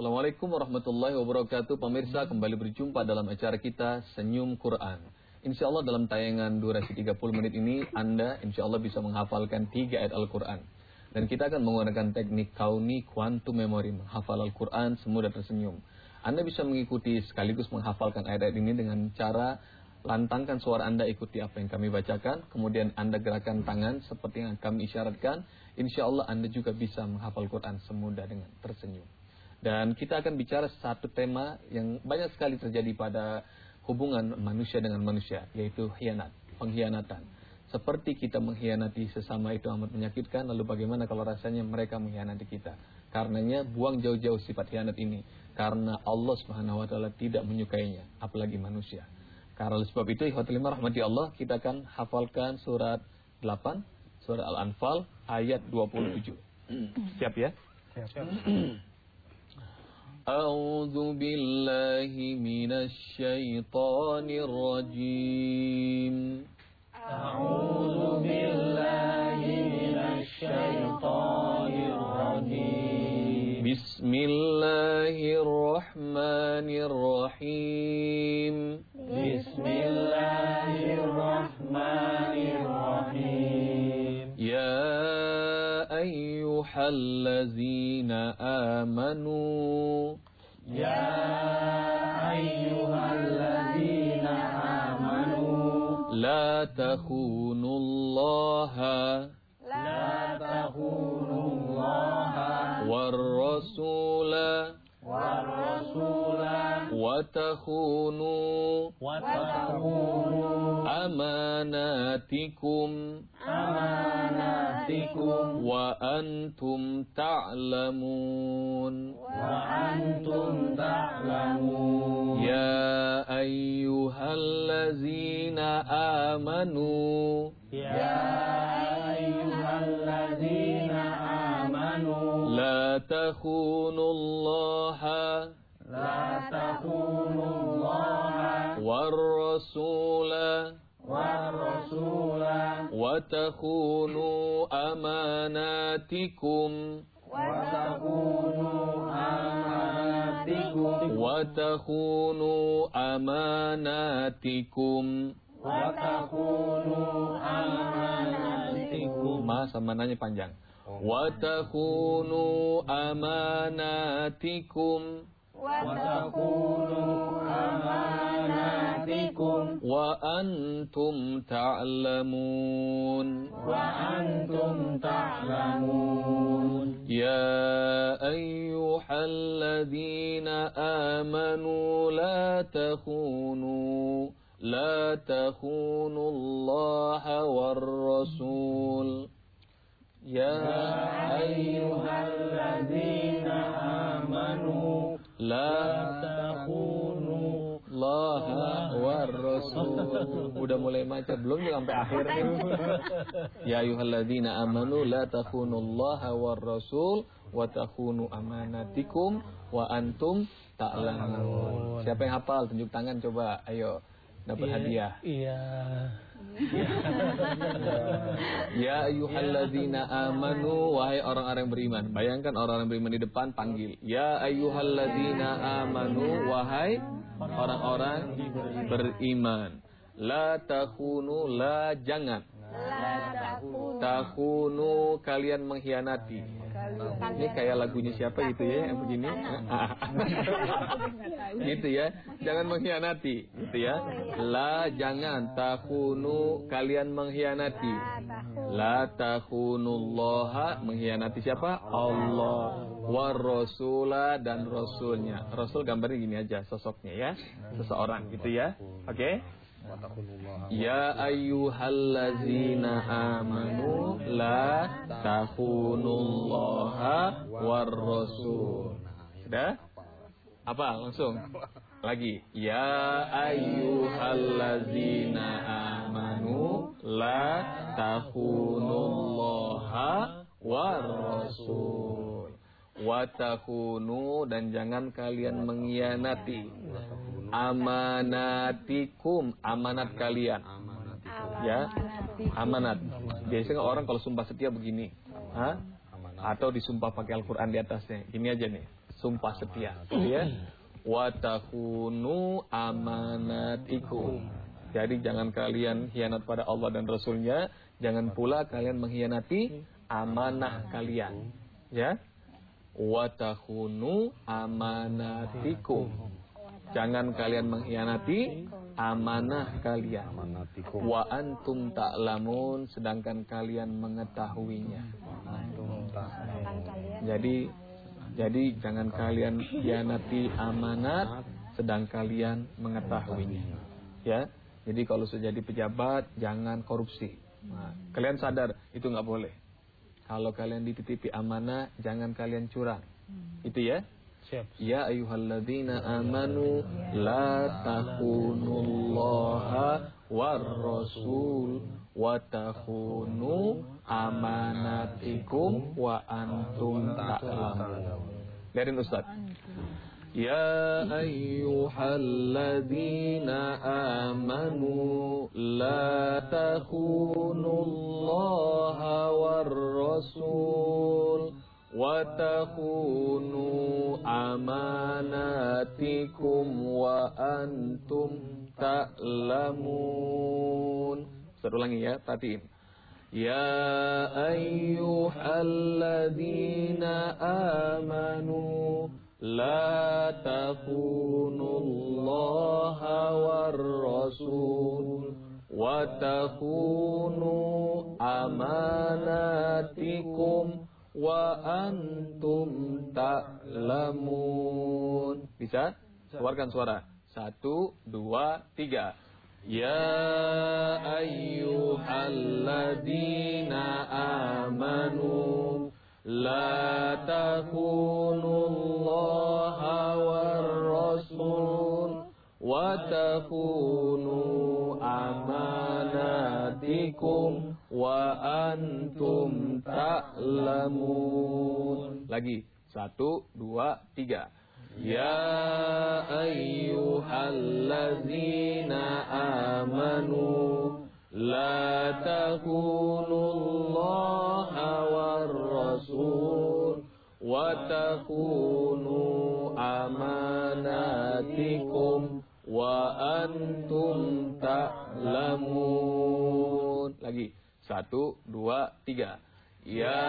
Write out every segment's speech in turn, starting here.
Assalamualaikum warahmatullahi wabarakatuh. Pemirsa, kembali berjumpa dalam acara kita Senyum Quran. Insya Allah dalam tayangan durasi 30 menit ini Anda insya Allah bisa menghafalkan 3 ayat Al-Quran. Dan kita akan menggunakan teknik kauni quantum memory, menghafal Al-Quran semudah tersenyum. Anda bisa mengikuti sekaligus menghafalkan ayat-ayat ini dengan cara lantangkan suara Anda, ikuti apa yang kami bacakan, kemudian Anda gerakan tangan seperti yang kami isyaratkan. Insya Allah Anda juga bisa menghafal Quran semudah dengan tersenyum. Dan kita akan bicara satu tema yang banyak sekali terjadi pada hubungan manusia dengan manusia, yaitu khianat, pengkhianatan. Seperti kita mengkhianati sesama itu amat menyakitkan, lalu bagaimana kalau rasanya mereka mengkhianati kita? Karenanya buang jauh-jauh sifat khianat ini, karena Allah Subhanahu wa taala tidak menyukainya, apalagi manusia. Karena sebab itu, ikhwatul iman rahmati Allah, kita akan hafalkan surat 8, surat Al-Anfal ayat 27. Siap ya? Siap. A'udzu billahi minasy syaithanir rajim. A'udzu billahi minasy syaithanir rajim. Bismillahirrahmanirrahim. Bismillahirrahmanirrahim. Ya ayyuhallazina amanu. Ya ayyuhallazina amanu. La takhunullaha. La takhunullaha. War-rasula. War-rasula. Wa takhunu. Wa takhunu. Amanatikum. Amanatikum. Wa antum ta'lamun. Wa antum ta'lamun. Ya ayyuhallazina amanu. Ya ayyuhallazina amanu. La takhunullaha. La takhunullaha. War-rasula. War-rasula. Wa takhunu amanatikum. Wa takhunu amanatikum. Wa takhunu amanatikum. Wa takhunu amanatikum. Ma sama nanya panjang. Wa takhunu amanatikum. Wa takhunu amanatikum. Wa antum ta'lamun. Wa antum ta'lamun. Ya ayyuhalladzina amanu la takhunu. La takhunullaha war-rasul. Ya ayyuhalladzina amanu. La takhunu Allah war rasul. Udah mulai macet belum sampai akhir. Ya ayyuhalladzina amanu la takhunullaha war rasul wa takhunu amanatikum wa antum ta'lamun. Siapa yang hafal tunjuk tangan coba, ayo dapat hadiah. Iya. Ya ayyuhalladzina amanu, wahai orang-orang yang beriman. Bayangkan orang-orang beriman di depan, panggil. Ya ayyuhalladzina amanu, wahai orang-orang beriman. La takhunu, la jangan. Takhunu, kalian mengkhianati. Ini kayak lagunya siapa gitu ya, yang begini. Gitu ya. Jangan mengkhianati, gitu ya. La jangan, takhunu, kalian mengkhianati. La takhunullaha, mengkhianati siapa? Allah. War rasula, dan rasulnya. Rasul gambarnya gini aja sosoknya ya. Seseorang gitu ya. Oke? Ya ayyuhallazina amanu la takhunullaha war rasul. Sudah? Apa? Langsung. Lagi. Ya ayyuhallazina amanu la takhunullaha war rasul. Wa takhunu, dan jangan kalian mengkhianati amanatikum, amanat kalian. Ya, amanat. Biasanya orang kalau sumpah setia begini, atau disumpah pakai Al-Quran di atasnya. Ini aja nih, sumpah setia. Ya. Wa takhunu amanatikum. Jadi jangan kalian khianat pada Allah dan Rasulnya. Jangan pula kalian mengkhianati amanah kalian. Ya. Wa takhunu amanatikum. Jangan kalian mengkhianati amanah kalian. Wa antum ta'lamun, sedangkan kalian mengetahuinya. Jadi jangan kalian khianati amanat sedang kalian mengetahuinya. Ya. Jadi kalau sudah jadi pejabat jangan korupsi. Nah, kalian sadar itu nggak boleh. Kalau kalian dititipi amanah jangan kalian curang. Itu ya. Ya ayyuhalladzina amanu la takhunullaha war rasul wa takhunu amanatikum wa antum ta'lamun. Lihatin Ustaz. Ya ayyuhalladzina amanu la takhunullaha war rasul wa takhunu amanatikum wa antum ta'lamun. Saya ulangi ya, perhatiin. Ya ayyuhalladzina amanu la takhunullaha war rasul wa takhunu amanatikum wa antum ta'lamun. Bisa? Keluarkan suara. 1, 2, 3. Ya ayyuhalladzina amanu la takhunullaha war rasul wa takhunu amanatikum wa antum ta'lamun. Lagi 1, 2, 3. Ya ayyuhalladzina amanu la takhunullaha war rasul wa takhunu amanatikum wa antum ta'lamun. Lagi 1, 2, 3. Ya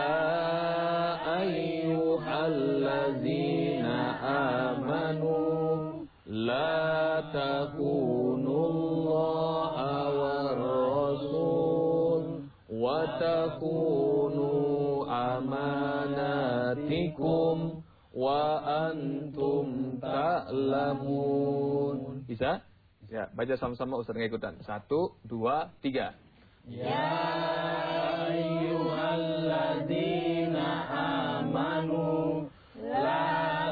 ayyuhalladzina amanu la takhunullaha war rasul wa takhunu amanatikum wa antum ta'lamun. Bisa? Ya, baca sama-sama Ustaz ngikutan. 1, 2, 3. Ya ayyuhalladzina amanu la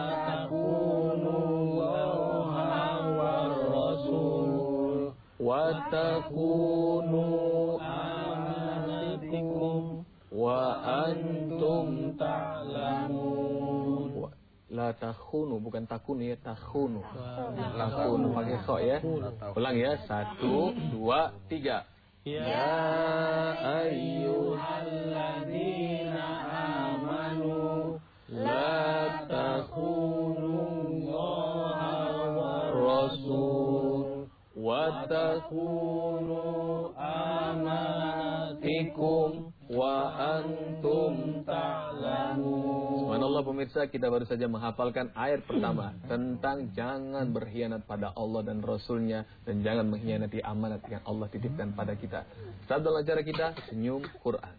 takhunullaha war rasul wa takhunu amanatikum wa antum ta'lamun. La takhunu, bukan takunu ya, takhunu. Takhunu pakai kha ya. Ulang ya. 1, 2, 3. Ya ayyuhalladzina amanu la takhunullaha war rasul wa takhunu amanatikum wa antum ta'lamun. Subhanallah pemirsa, kita baru saja menghafalkan ayat pertama tentang jangan berkhianat pada Allah dan Rasulnya dan jangan mengkhianati amanat yang Allah titipkan pada kita. Saat dalam acara kita Senyum Quran.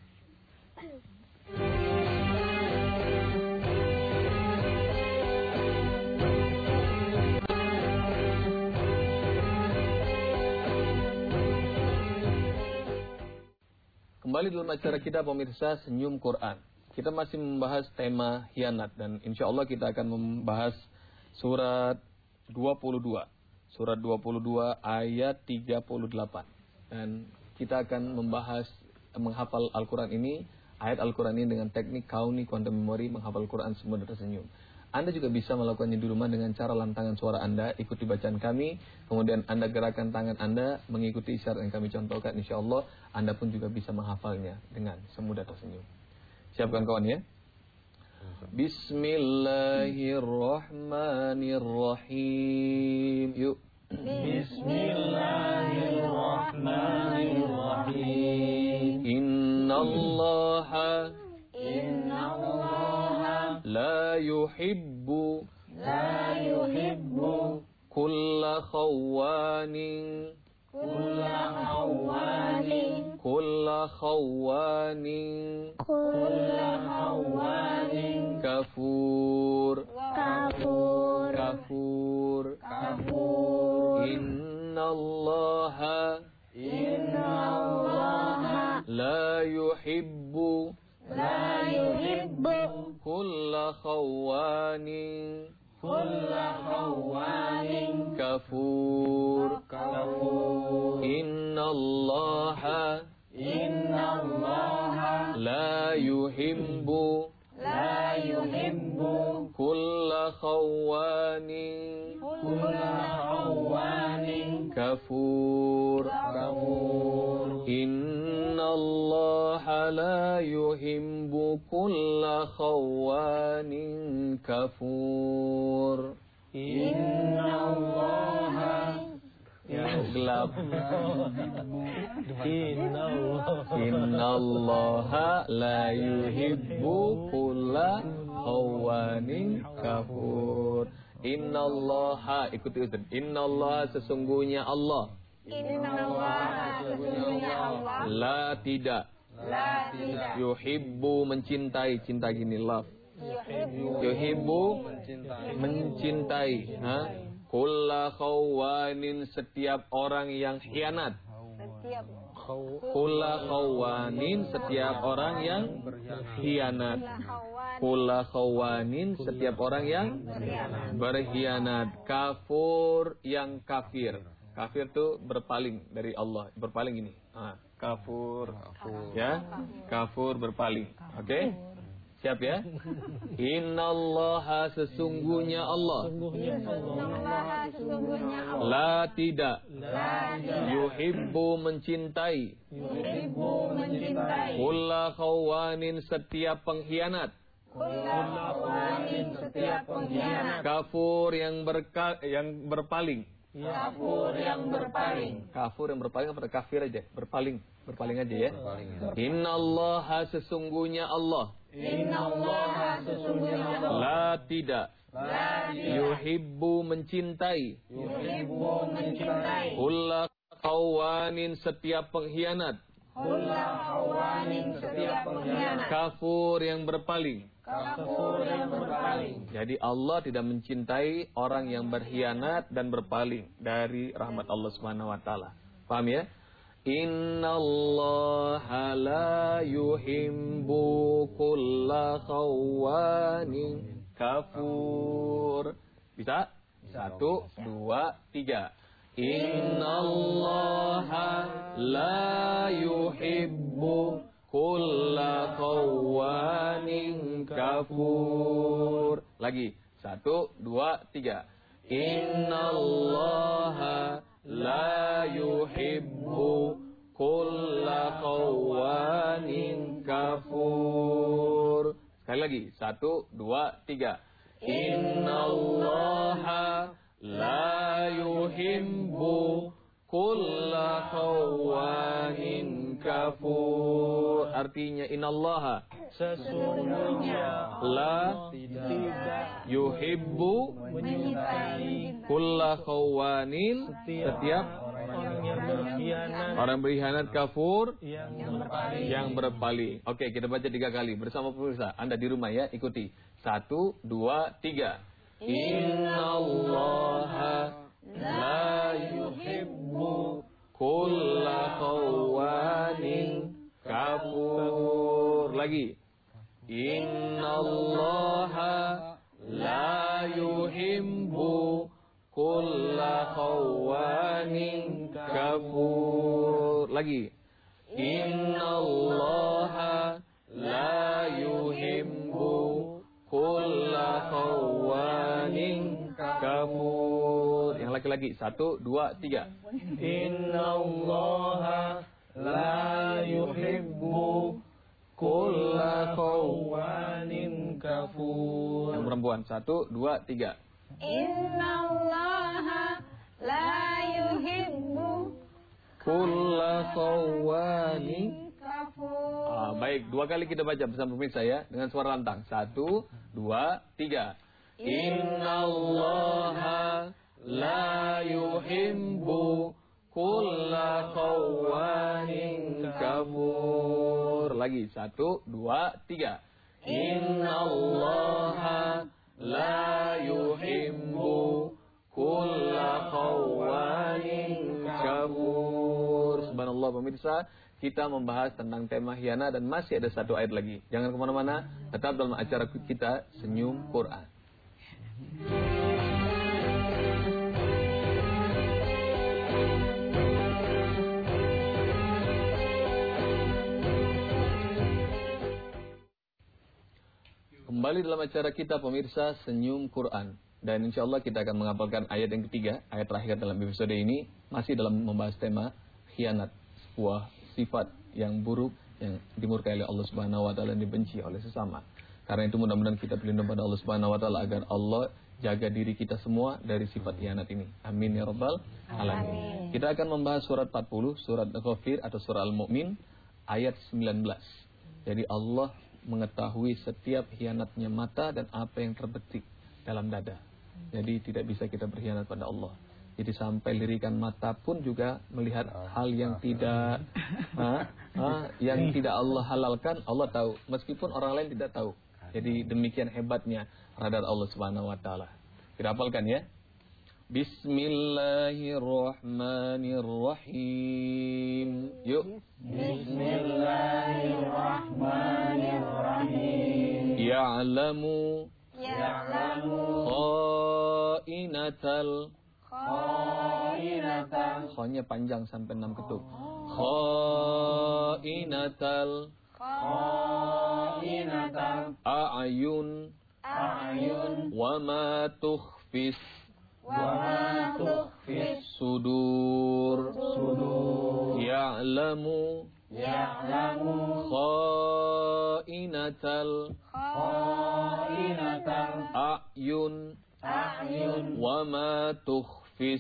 Kembali dalam acara kita pemirsa Senyum Quran. Kita masih membahas tema khianat dan insya Allah kita akan membahas surat 22. Surat 22 ayat 38. Dan kita akan membahas menghafal Al-Quran ini, ayat Al-Quran ini dengan teknik kauni quantum memory, menghafal Quran semua dan tersenyum. Anda juga bisa melakukannya di rumah dengan cara lantangan suara Anda, ikuti bacaan kami, kemudian Anda gerakan tangan Anda, mengikuti isyarat yang kami contohkan, insya Allah Anda pun juga bisa menghafalnya dengan semudah tersenyum. Siapkan kawan ya. Bismillahirrahmanirrahim. Yuk. Bismillahirrahmanirrahim. Innallaha la yuhibbu kulla khawanin kafur. Innallaha la yuhibbu kulla khawanin kafur. Innallaha la yuhibbu kulla khawanin kafur. Innallaha la yuhibbu kulla khawanin kafur. Gelap. Innallaha la yuhibbu kulla khawanin kafur. Innallaha, ikuti Ustaz. Innallaha, sesungguhnya Allah. La tidak. Yuhibbu, mencintai. Cinta gini, love. Yuhibbu, mencintai. Kulla khawanin, setiap orang yang khianat. Kulla khawanin, setiap orang yang khianat. Kulla khawanin, setiap orang yang berkhianat. Kafur, yang kafir. Kafir itu berpaling dari Allah. Berpaling ini. Kafur. Ya, kafur berpaling. Oke? Siap ya? Innallaha, sesungguhnya Allah. La tidak. Yuhibbu, mencintai. Kulla khawanin, setiap pengkhianat. Kafur, yang berpaling. Kafur yang berpaling apa kafir aja? Berpaling aja ya. Innallaha, sesungguhnya Allah. La tidak. Yuhibbu, mencintai. Kulla khawanin, setiap pengkhianat. Kafur, yang berpaling. Jadi Allah tidak mencintai orang yang berkhianat dan berpaling dari rahmat Allah Subhanahu wa taala. Paham ya? Innallaha la yuhibbu kulla khawanin kafur. Bisa? 1, 2, 3. Innallaha la yuhibbu kulla khawanin kafur. Lagi. 1, 2, 3. Innallaha la yuhibbu kulla khawanin kafur. Sekali lagi. 1, 2, 3. Innallaha la yuhibbu kulla khawanin kafur. Artinya innallaha, sesungguhnya la tidak yuhibbu kulla khawanin, setiap orang berkhianat kafur yang berpaling. Oke, kita baca 3 kali bersama pemirsa. Anda di rumah ya, ikuti. 1, 2, 3. Innallaha la yuhibbu kulla khawanin kafur. Lagi. Innallaha la yuhibbu kulla khawanin kafur. Lagi. Innallaha la yuhibbu kulla khawanin kafur. Yang laki-laki. 1, 2, 3. Innallaha la yuhibbu kulla khawanin kafur. kafur. Yang perempuan. 1, 2, 3. Innallaha la yuhibbu Kulla khawani. kafur. Baik, 2 kali kita baca bersama pemirsa ya, dengan suara lantang. 1, 2, 3. Innallaha la yuhibbu kulla khawanin kafur. Lagi 1, 2, 3. Innallaha la yuhibbu kulla khawanin kafur. Subhanallah pemirsa, kita membahas tentang tema khianat dan masih ada 1 ayat lagi. Jangan kemana-mana, tetap dalam acara kita Senyum Quran. Kembali dalam acara kita pemirsa Senyum Quran. Dan insya Allah kita akan menghafalkan ayat yang ketiga, ayat terakhir dalam episode ini. Masih dalam membahas tema khianat, sebuah sifat yang buruk yang dimurkai oleh Allah Subhanahu wa taala dan dibenci oleh sesama. Karena itu mudah-mudahan kita berlindung pada Allah Subhanahu wa taala agar Allah jaga diri kita semua dari sifat khianat ini. Amin ya rabbal alamin. Kita akan membahas surat 40, surat Ghafir atau surah Al-Mu'min ayat 19. Jadi Allah mengetahui setiap khianatnya mata dan apa yang terbetik dalam dada. Jadi tidak bisa kita berkhianat pada Allah. Jadi sampai lirikan mata pun juga melihat hal yang tidak yang tidak Allah halalkan, Allah tahu. Meskipun orang lain tidak tahu. Jadi demikian hebatnya radar Allah Subhanahu wa taala. Kita hafalkan ya. Bismillahirrahmanirrahim. Yuk. Bismillahirrahmanirrahim. Ya'lamu kha'inatal. Kha-nya panjang sampai 6 ketuk. Kha'inatal a'yun wa ma tukhfis sudur. Ya'lamu kha'inatal a'yun wa ma tukhfis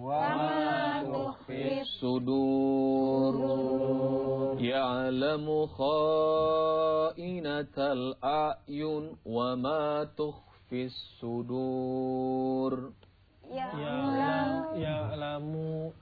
sudur. Ya'lamu kha'inatal a'yun wa ma tukhfis sudur. Ya'lamu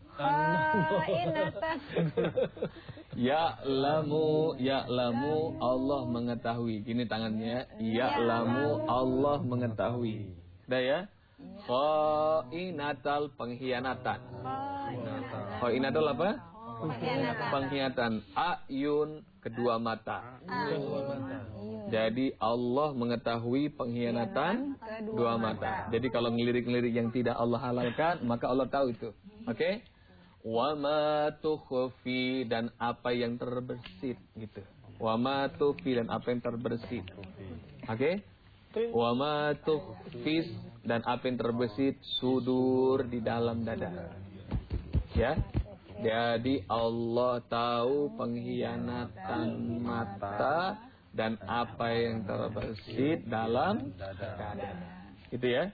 Ya'lamu Allah mengetahui. Gini tangannya. Ya'lamu Allah mengetahui. Sudah ya? Kha'inatal pengkhianatan. Kha'inatal apa? Pengkhianatan. A'yun kedua mata. Jadi Allah mengetahui pengkhianatan dua mata. Jadi kalau ngelirik-ngelirik yang tidak Allah halalkan, maka Allah tahu itu. Oke? Wa ma tukhfi dan apa yang terbersit gitu. Wa ma tukhfi dan apa yang terbersit. Oke? Wa ma tukhfis dan apa yang terbersit sudur di dalam dada. Ya? Jadi Allah tahu pengkhianatan mata dan apa yang terbersit dalam dada. Gitu ya.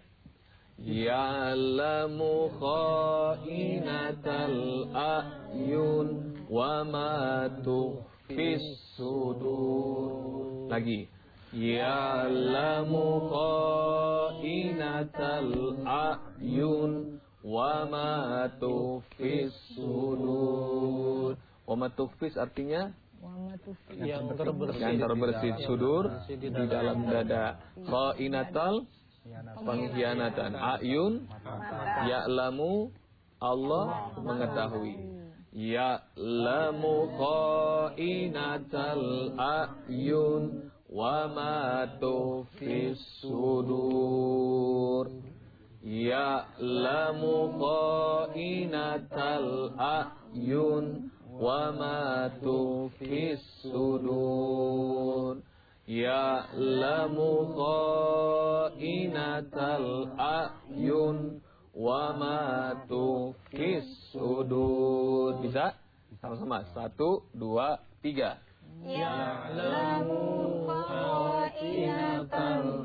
Ya'lamu kha'inatal a'yun wa ma tukhfis sudur. Lagi. Ya'lamu kha'inatal a'yun wa ma tukhfis sudur. Wa ma tukhfis artinya yang terbersit sudur di dalam dada. Kha'inatal pengkhianatan. A'yun ya'lamu Allah mengetahui. Ya'lamu kha'inatal a'yun wa ma tukhfis sudur. Ya'lamu kha'inatal a'yun wa ma tukhfis sudur. Ya'lamu kha'inatal a'yun wa ma tukhfis sudur. Bisa? Sama-sama. 1, 2, 3. Ya'lamu kha'inatal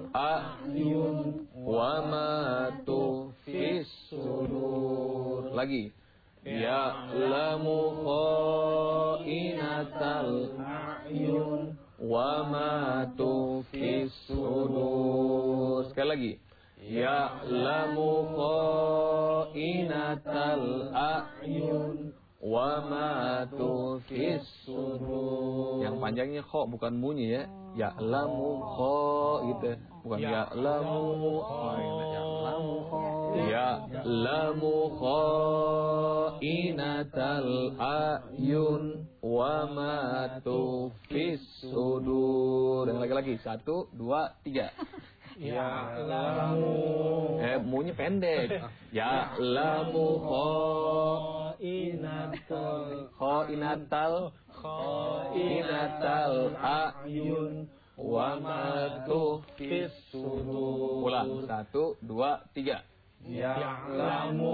Lagi. Ya'lamu kha'inatal a'yun wa ma tukhfis sudur. Sekali lagi. Ya'lamu kha'inatal a'yun wa ma tukhfis sudur. Yang panjangnya kha bukan bunyi ya. Ya'lamu kha gitu. Bukan ya'lamu kha. Ya'lamu kha'inatal a'yun wa ma tukhfis sudur. Dan lagi-lagi 1, 2, 3. Ya'lamu Munya pendek. Ya'lamu kha'inatal a'yun wa ma tukhfis sudur. Ulang 1, 2, 3. Ya'lamu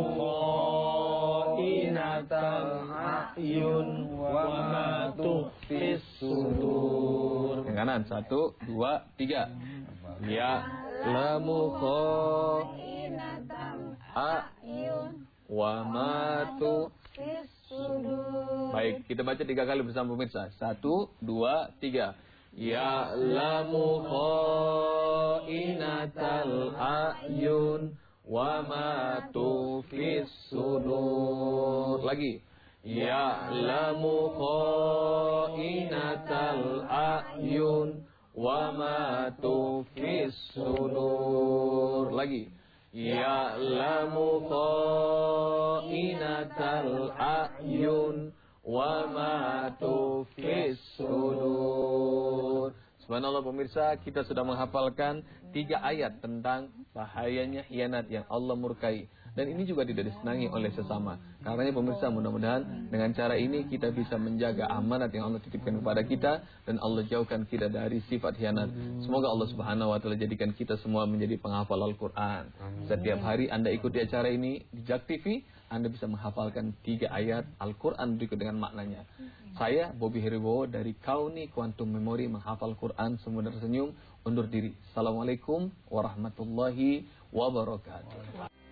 kha'inatal a'yun wa ma tukhfis sudur. Yang kanan 1, 2, 3. Ya'lamu kha'inatal a'yun wa ma tukhfis sudur. Baik, kita baca 3 kali bersama pemirsa. 1, 2, 3. Ya'lamu kha'inatal a'yun wa ma tukhfis sudur. Lagi. Ya'lamu kha'inatal a'yun wa ma tukhfis sudur. Lagi. Ya'lamu kha'inatal a'yun wa ma tukhfis sudur. Subhanallah pemirsa, kita sudah menghafalkan 3 ayat tentang bahayanya khianat yang Allah murkai. Dan ini juga tidak disenangi oleh sesama. Karena pemirsa, mudah-mudahan dengan cara ini kita bisa menjaga amanat yang Allah titipkan kepada kita. Dan Allah jauhkan kita dari sifat khianat. Semoga Allah subhanahu wa ta'ala jadikan kita semua menjadi penghafal Al-Quran. Setiap hari Anda ikuti acara ini di JAK TV, Anda bisa menghafalkan 3 ayat Al-Quran berikut dengan maknanya. Saya, Bobby Heribowo dari Kauni Quantum Memory menghafal Quran semua tersenyum, undur diri. Assalamualaikum warahmatullahi wabarakatuh.